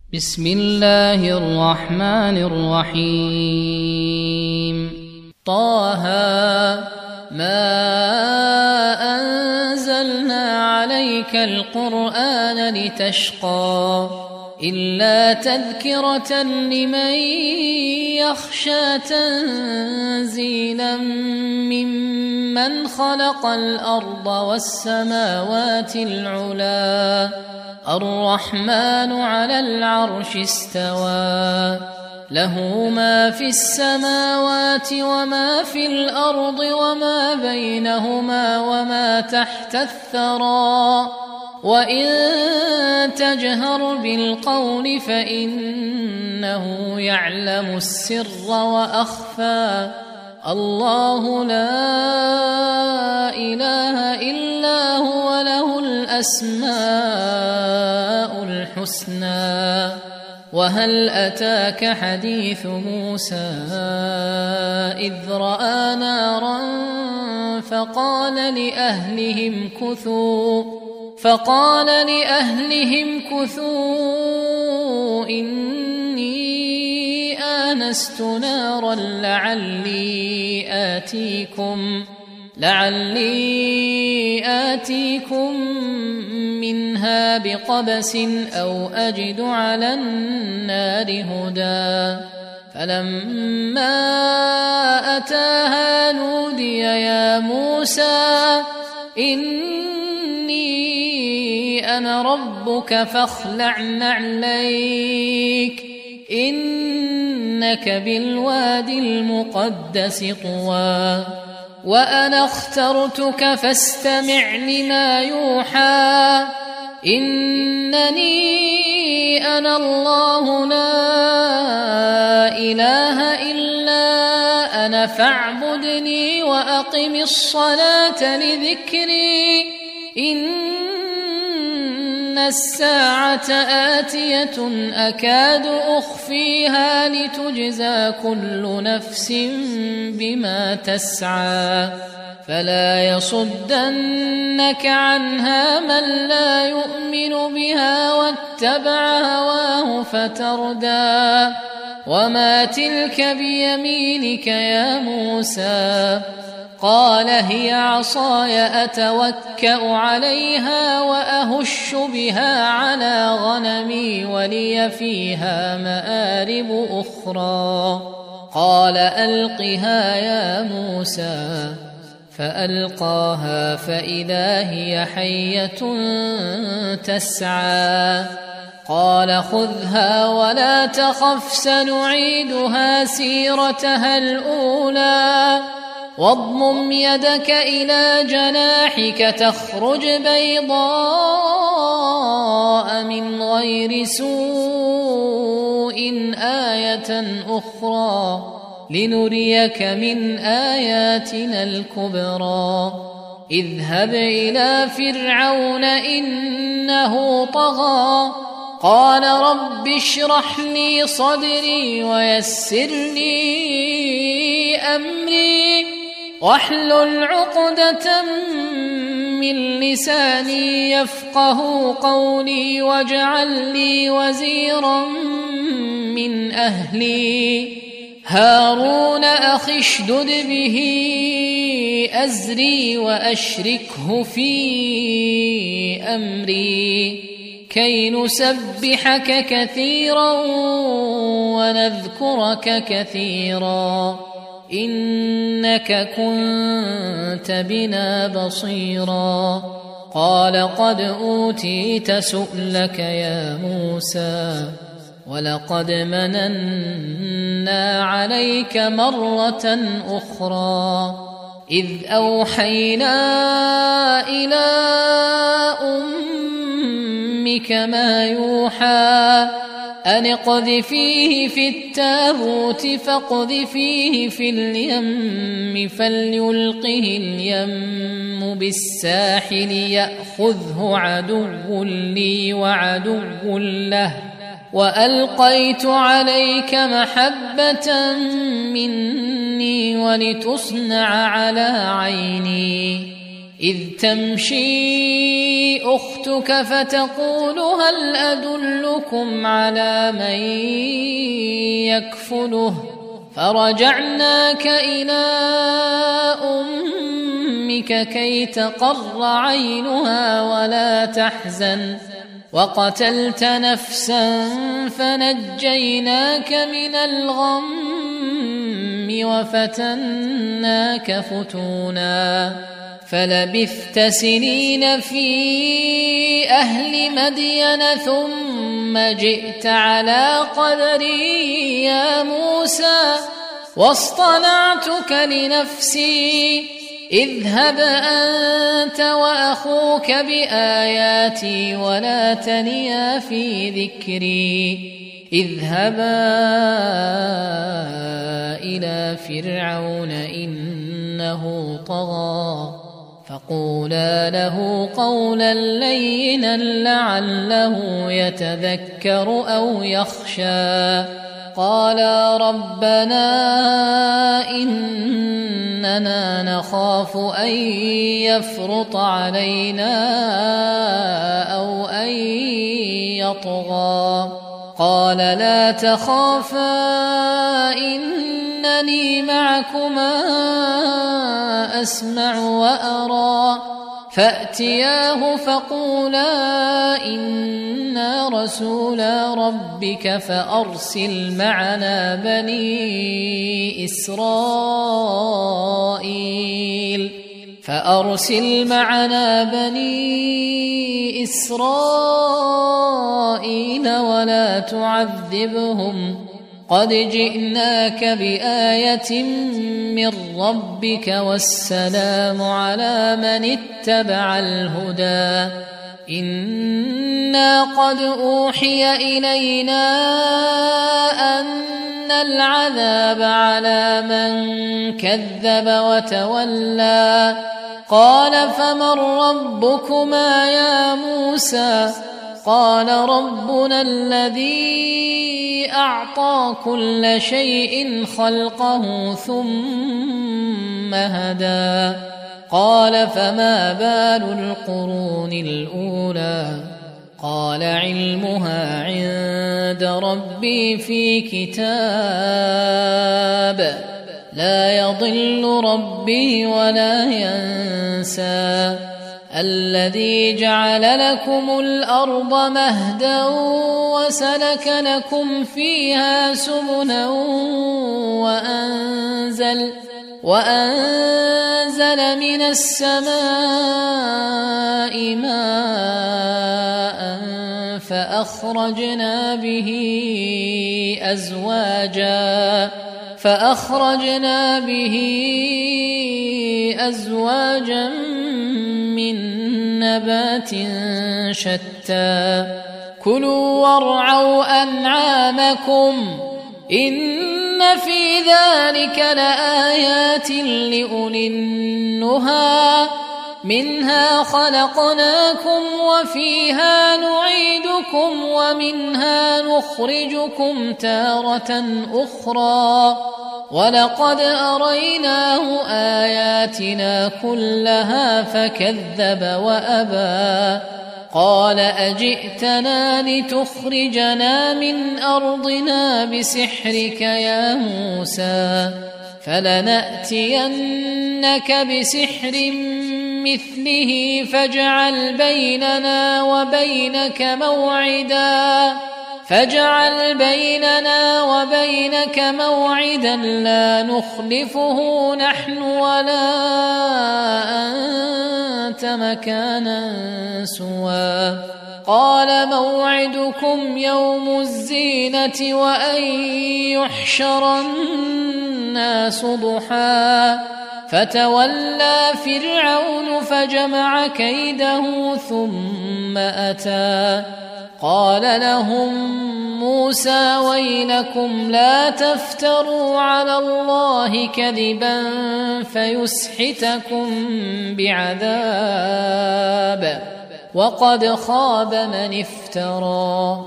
بسم الله الرحمن الرحيم. طه ما أنزلنا عليك القرآن لتشقى إلا تذكرة لمن يخشى تنزيلا ممن خلق الأرض والسماوات العلا الرحمن على العرش استوى له ما في السماوات وما في الأرض وما بينهما وما تحت الثرى وإن تجهر بالقول فإنه يعلم السر وأخفى الله لا إله إلا هو له الأسماء الحسنى. وهل أتاك حديث موسى إذ رأى نارا فقال لأهلهم كثوا إني آنست نارا لعلي آتيكم منها بقبس أو أجد على النار هدى. فلما أتاها نودي يا موسى إني أنا ربك فاخلع نعليك إنك بالوادي المقدس طوى وأنا اخترتك فاستمع لما يوحى إنني أنا الله لا إله إلا أنا فاعبدني وأقم الصلاة لذكري إن الساعة آتية أكاد أخفيها لتجزى كل نفس بما تسعى فلا يصدنك عنها من لا يؤمن بها واتبع هواه فتردى. وما تلك بيمينك يا موسى قال هي عصاي أتوكأ عليها وأهش بها على غنمي ولي فيها مآرب أخرى. قال ألقها يا موسى فألقاها فإذا هي حية تسعى. قال خذها ولا تخف سنعيدها سيرتها الأولى واضمم يدك إلى جناحك تخرج بيضاء من غير سوء آية أخرى لنريك من آياتنا الكبرى. اذهب إلى فرعون إنه طغى قال رب اشرح لي صدري ويسر لي أمري واحلل عقدة من لساني يفقه قولي واجعل لي وزيرا من أهلي هارون أخي اشدد به أزري وأشركه في أمري كي نسبحك كثيرا ونذكرك كثيرا إنك كنت بنا بصيرا. قال قد أوتيت سؤلك يا موسى ولقد مننا عليك مرة أخرى إذ أوحينا إلى أمك ما يوحى أن اقذفيه في التابوت فاقذفيه في اليم فليلقه اليم بالساحل يأخذه عدو لي وعدو له وألقيت عليك محبة مني ولتصنع على عيني إذ تمشي أختك فتقول هل أدلكم على من يكفله فرجعناك إلى أمك كي تقر عينها ولا تحزن وقتلت نفسا فنجيناك من الغم وفتناك فتونا فلبثت سنين في أهل مدين ثم جئت على قدري يا موسى واصطنعتك لنفسي اذهب أنت وأخوك بآياتي ولا تنيا في ذكري اذهبا إلى فرعون إنه طغى فقولا له قولا لينا لعله يتذكر أو يخشى قالا ربنا إننا نخاف أن يفرط علينا أو أن يطغى قال لا تخافا إنني معكما أسمع وأرى فأتياه فقولا إنا رسولا ربك فأرسل معنا بني إسرائيل ولا تعذبهم قد جئناك بآية من ربك والسلام على من اتبع الهدى إنا قد أوحي إلينا أن العذاب على من كذب وتولى قال فمن ربكما يا موسى قال ربنا الذي أعطى كل شيء خلقه ثم هدى قال فما بال القرون الأولى قال علمها عند ربي في كتاب لا يضل ربي ولا ينسى الذي جعل لكم الأرض مهدا وسلك لكم فيها سبلا وأنزل من السماء ماء فأخرجنا به أزواجا من نبات شتى كلوا وارعوا أنعامكم إن في ذلك لآيات لأولي النهى منها خلقناكم وفيها نعيدكم ومنها نخرجكم تارة أخرى ولقد أريناه آياتنا كلها فكذب وأبى قال أجئتنا لتخرجنا من أرضنا بسحرك يا موسى فلنأتينك بسحر مثله فاجعل بيننا وبينك موعدا لا نخلفه نحن ولا أنت مكانا سوى قال موعدكم يوم الزينة وأن يحشر الناس ضحى فتولى فرعون فجمع كيده ثم أتى قال لهم موسى ويلكم لا تفتروا على الله كذبا فيسحتكم بعذاب وقد خاب من افترى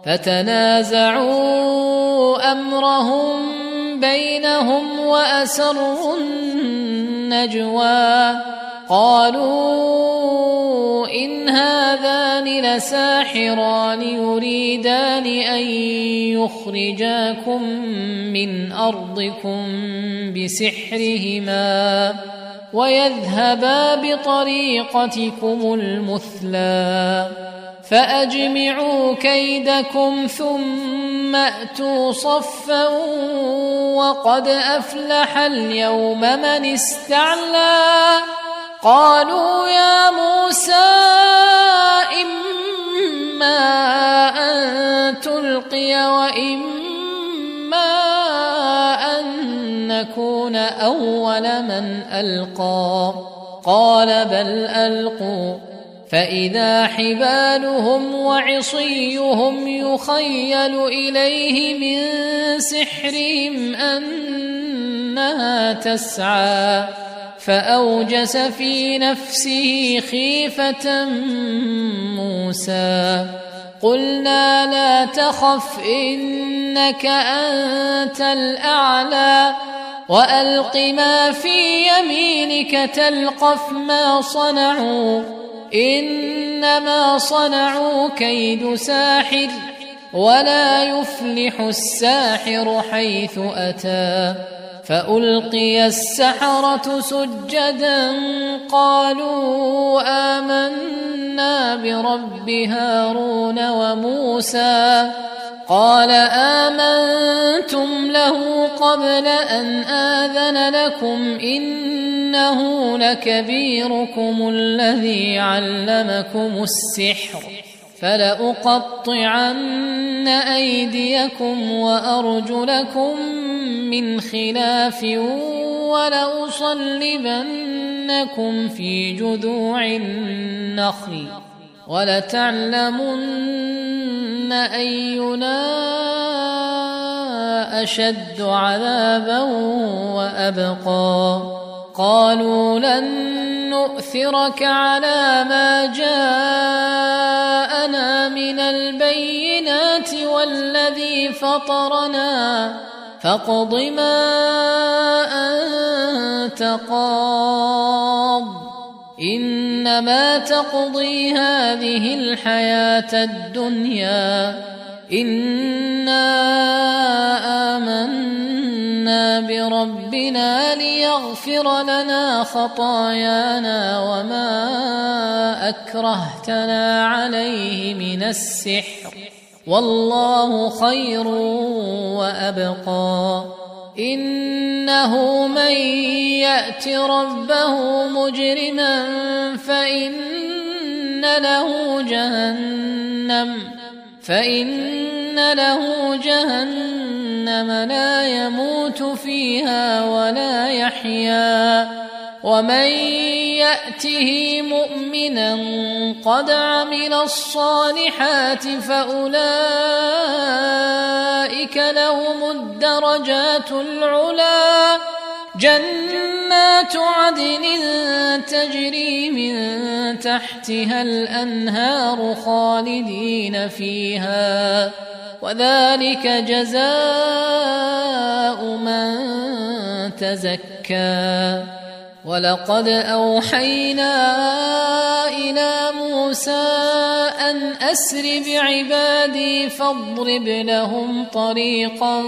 فتنازعوا أمرهم بينهم وأسروا النجوى قالوا إن هذان لساحران يريدان أن يخرجاكم من أرضكم بسحرهما ويذهبا بطريقتكم المثلى فأجمعوا كيدكم ثم أتوا صفا وقد أفلح اليوم من استعلى قالوا يا موسى إما أن تلقي وإما أن نكون أول من ألقى قال بل ألقوا فإذا حبالهم وعصيهم يخيل إليه من سحرهم أنها تسعى فأوجس في نفسه خيفة موسى قلنا لا تخف إنك أنت الأعلى وألق ما في يمينك تلقف ما صنعوا إنما صنعوا كيد ساحر ولا يفلح الساحر حيث أتى فألقي السحرة سجدا قالوا آمنا برب هارون وموسى قال آمنتم له قبل أن آذن لكم إنه لكبيركم الذي علمكم السحر فلأقطعن أيديكم وأرجلكم من خلاف ولأصلبنكم في جذوع النخل ولتعلمن أينا أشد عذابا وأبقى قالوا لن نؤثرك على ما جاءنا من البينات والذي فطرنا فاقض ما أنت قاض إنما تقضي هذه الحياة الدنيا إنا آمنا بربنا ليغفر لنا خطايانا وما أكرهتنا عليه من السحر والله خير وأبقى إنه من يأت ربه مجرما فإن له جهنم لا يموت فيها ولا يحيا ومن يأته مؤمنا قد عمل الصالحات فأولئك لهم الدرجات العلى جنات عدن تجري من تحتها الأنهار خالدين فيها وذلك جزاء من تزكى ولقد أوحينا إلى موسى أن أسر بعبادي فاضرب لهم طريقا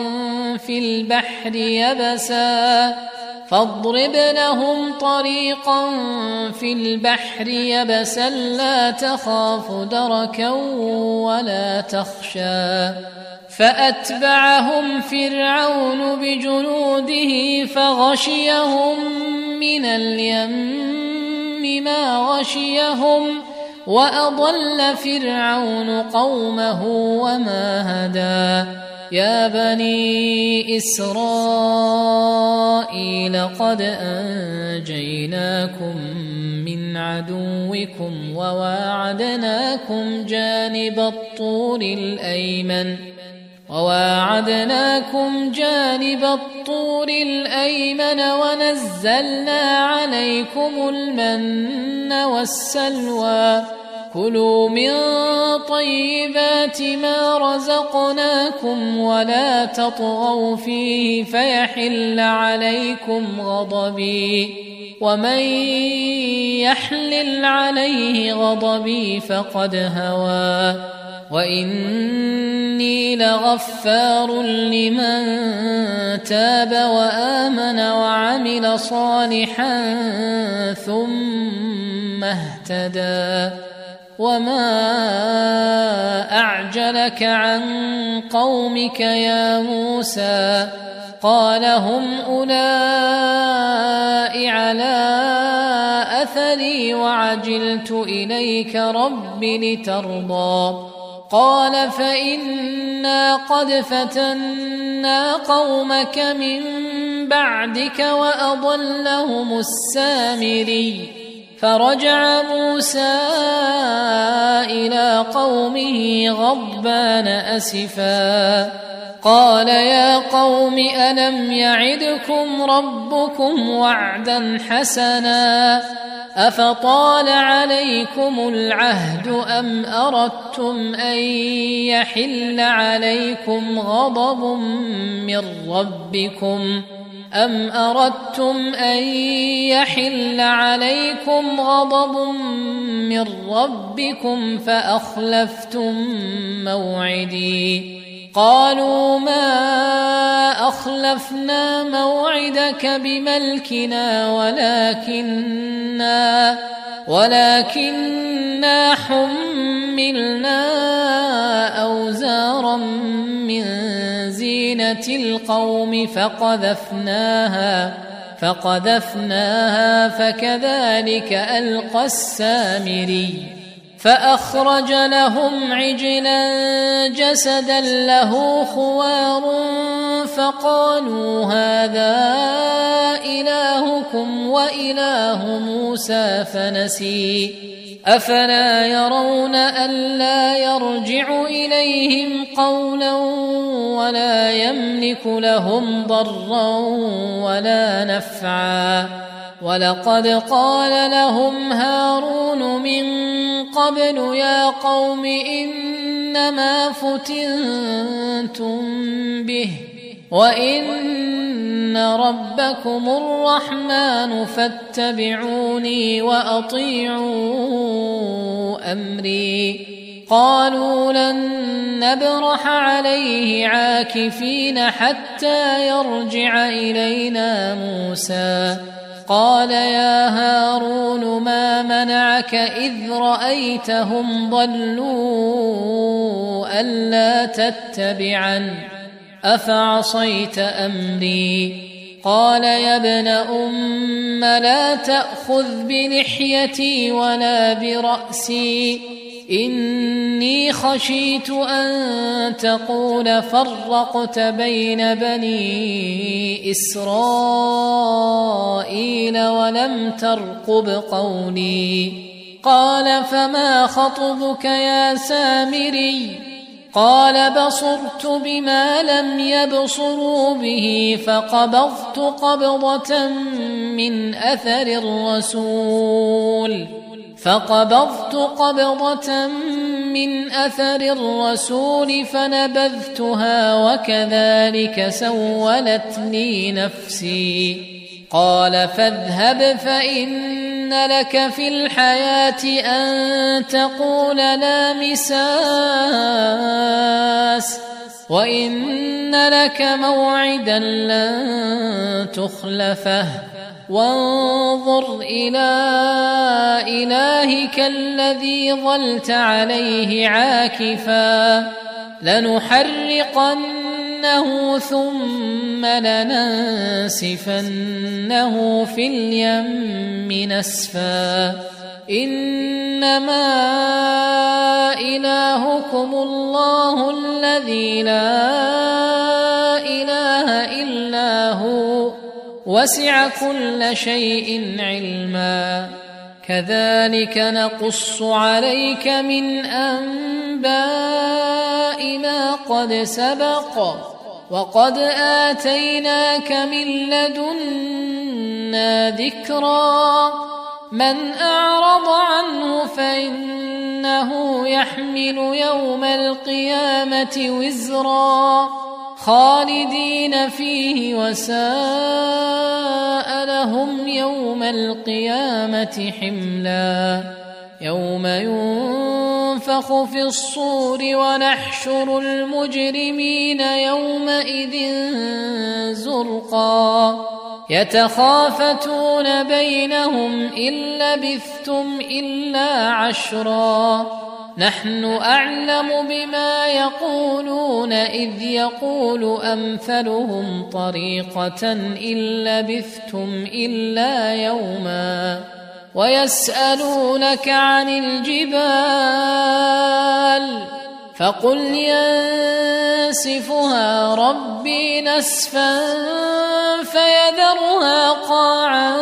في البحر يبسا لا تخاف دركا ولا تخشى فأتبعهم فرعون بجنوده فغشيهم من اليم ما غشيهم وأضل فرعون قومه وما هدى يا بني إسرائيل قد أنجيناكم من عدوكم وواعدناكم جانب الطور الأيمن ونزلنا عليكم المن والسلوى كلوا من طيبات ما رزقناكم ولا تطغوا فيه فيحل عليكم غضبي ومن يحلل عليه غضبي فقد هوى وإني لغفار لمن تاب وآمن وعمل صالحا ثم اهتدى وما أعجلك عن قومك يا موسى قال هم أولئك على أثري وعجلت إليك رب لترضى قال فإنا قد فتنا قومك من بعدك وأضلهم السامري فرجع موسى إلى قومه غضبان أسفا قال يا قوم ألم يعدكم ربكم وعدا حسنا أفطال عليكم العهد أم أردتم أن يحل عليكم غضب من ربكم فأخلفتم موعدي قالوا ما أخلفنا موعدك بملكنا ولكننا حملنا أوزارا من زينة القوم فقذفناها فكذلك ألقى السامري فأخرج لهم عجلا جسدا له خوار فقالوا هذا إلهكم وإله موسى فنسي أفلا يرون ألا يرجع إليهم قولا ولا يملك لهم ضرا ولا نفعا ولقد قال لهم هارون من قبل يا قوم إنما فتنتم به وإن ربكم الرحمن فاتبعوني وأطيعوا أمري قالوا لن نبرح عليه عاكفين حتى يرجع إلينا موسى قال يا هارون ما منعك إذ رأيتهم ضلوا ألا تتبعن أفعصيت أمري قال يا ابن أم لا تأخذ بلحيتي ولا برأسي إني خشيت أن تقول فرقت بين بني إسرائيل ولم ترقب قولي قال فما خطبك يا سامري قال بصرت بما لم يبصروا به فقبضت قبضة من أثر الرسول فنبذتها وكذلك سولت لي نفسي قال فاذهب فإن لك في الحياة أن تقول لا مساس وإن لك موعدا لن تخلفه وانظر إلى إلهك الذي ظلت عليه عاكفا لنحرقنه ثم لننسفنه في اليم نسفا إنما إلهكم الله الذي لا إله إلا هو وسع كل شيء علما كذلك نقص عليك من أنباء ما قد سبق وقد آتيناك من لدنا ذكرا من أعرض عنه فإنه يحمل يوم القيامة وزرا خالدين فيه وساء لهم يوم القيامة حملا يوم ينفخ في الصور ونحشر المجرمين يومئذ زرقا يتخافتون بينهم إن لبثتم إلا عشرا نحن أعلم بما يقولون إذ يقول أمثلهم طريقة إن لبثتم إلا يوما ويسألونك عن الجبال فقل ينسفها ربي نسفا فيذرها قاعا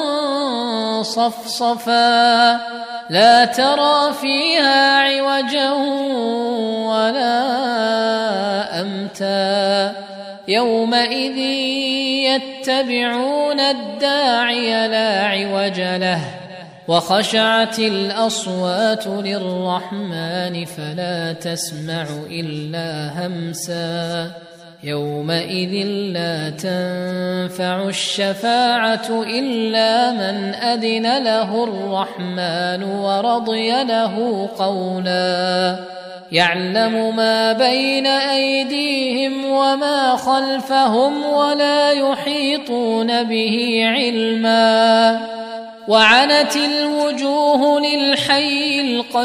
صفصفا لا ترى فيها عوجا ولا أمتا يومئذ يتبعون الداعي لا عوج له وخشعت الأصوات للرحمن فلا تسمع إلا همسا يومئذ لا تنفع الشفاعة إلا من أذن له الرحمن ورضي له قولا يعلم ما بين أيديهم وما خلفهم ولا يحيطون به علما وعنت الوجوه للحي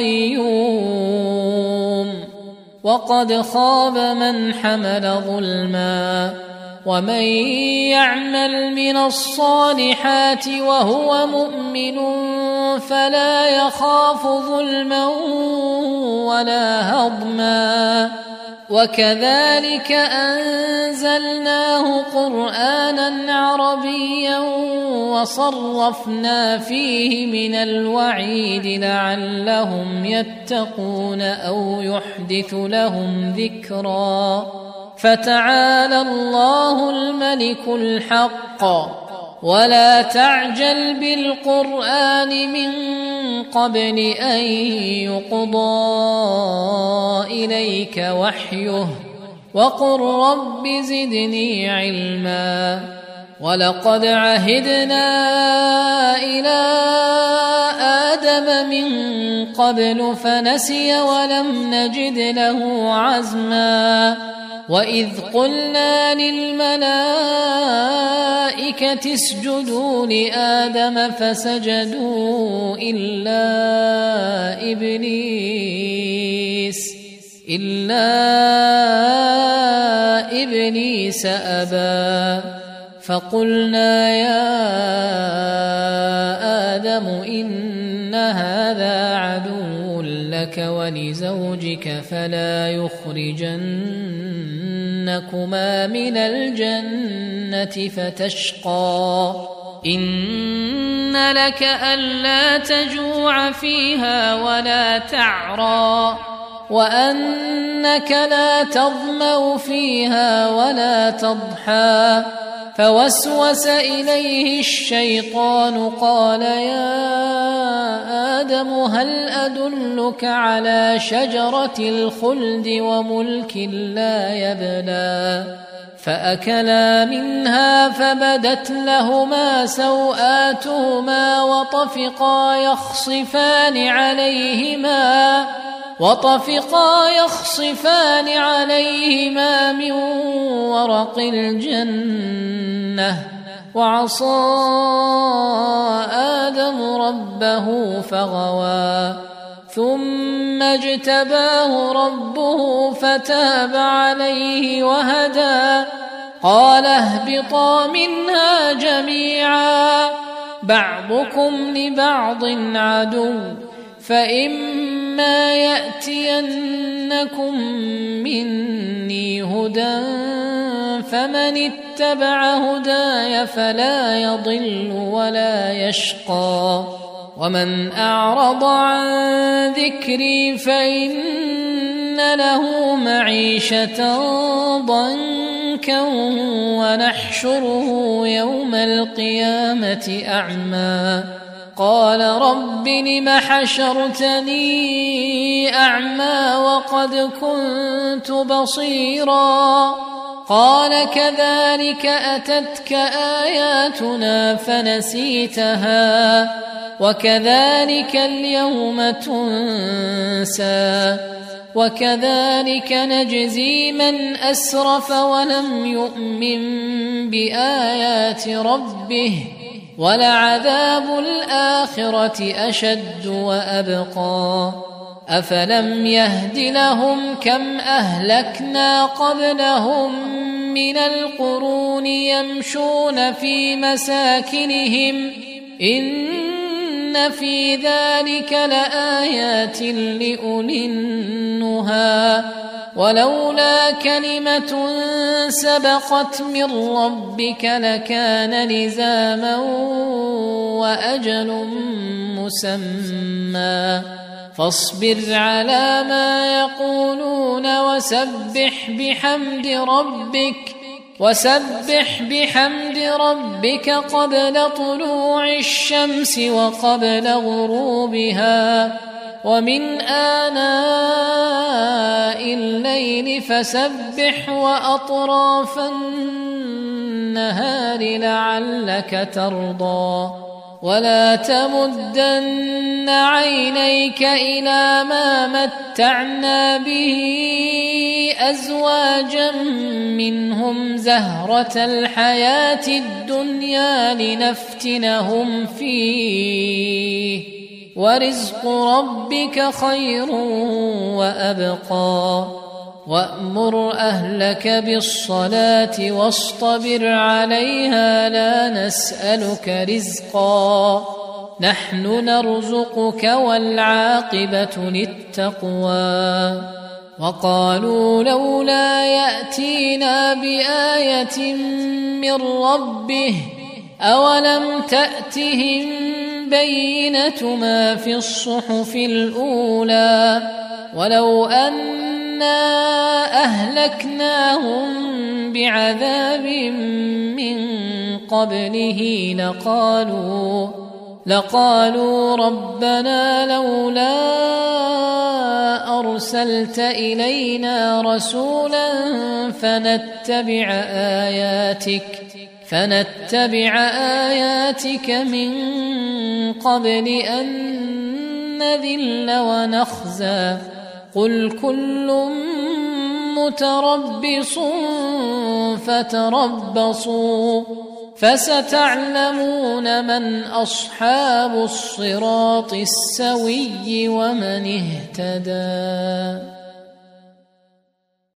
القيوم وقد خاب من حمل ظلما ومن يعمل من الصالحات وهو مؤمن فلا يخاف ظلما ولا هضما وكذلك أنزلناه قرآنا عربيا وصرفنا فيه من الوعيد لعلهم يتقون أو يحدث لهم ذكرا فتعالى الله الملك الحق ولا تعجل بالقرآن من قبل أن يقضى إليك وحيه وقل رب زدني علما ولقد عهدنا إلى آدم من قبل فنسي ولم نجد له عزما وإذ قلنا للملائكة اسجدوا لآدم فسجدوا إلا إبليس أبى فقلنا يا آدم إن هذا عدو لك ولزوجك فلا يخرجنكما من الجنة فتشقى إن لك ألا تجوع فيها ولا تعرى وأنك لا تظمأ فيها ولا تضحى فوسوس إليه الشيطان قال يا آدم هل أدلك على شجرة الخلد وملك لا يبلى فأكلا منها فبدت لهما سوآتهما وطفقا يخصفان عليهما من ورق الجنة وعصى آدم ربه فغوى ثم اجتباه ربه فتاب عليه وهدى قال اهبطا منها جميعا بعضكم لبعض عدو فإما يأتينكم مني هدى فمن اتبع هداي فلا يضل ولا يشقى ومن أعرض عن ذكري فإن له معيشة ضنكا ونحشره يوم القيامة أعمى قال رب لم حشرتني أعمى وقد كنت بصيرا قال كذلك أتتك آياتنا فنسيتها وكذلك اليوم تنسى وكذلك نجزي من أسرف ولم يؤمن بآيات ربه ولعذاب الآخرة أشد وأبقى أفلم يهد لهم كم أهلكنا قبلهم من القرون يمشون في مساكنهم إن في ذلك لآيات لأولي النهى ولولا كلمة سبقت من ربك لكان لزاما وأجل مسمى فاصبر على ما يقولون وسبح بحمد ربك قبل طلوع الشمس وقبل غروبها ومن آناء الليل فسبح وأطراف النهار لعلك ترضى ولا تمدن عينيك إلى ما متعنا به أزواجا منهم زهرة الحياة الدنيا لنفتنهم فيه ورزق ربك خير وأبقى وأمر أهلك بالصلاة واصطبر عليها لا نسألك رزقا نحن نرزقك والعاقبة للتقوى وقالوا لولا يأتينا بآية من ربه أولم تأتهم بينة ما في الصحف الأولى ولو أنا أهلكناهم بعذاب من قبله لقالوا ربنا لولا أرسلت إلينا رسولا فنتبع آياتك من قبل أن نذل ونخزى قل كل متربص فتربصوا فستعلمون من أصحاب الصراط السوي ومن اهتدى.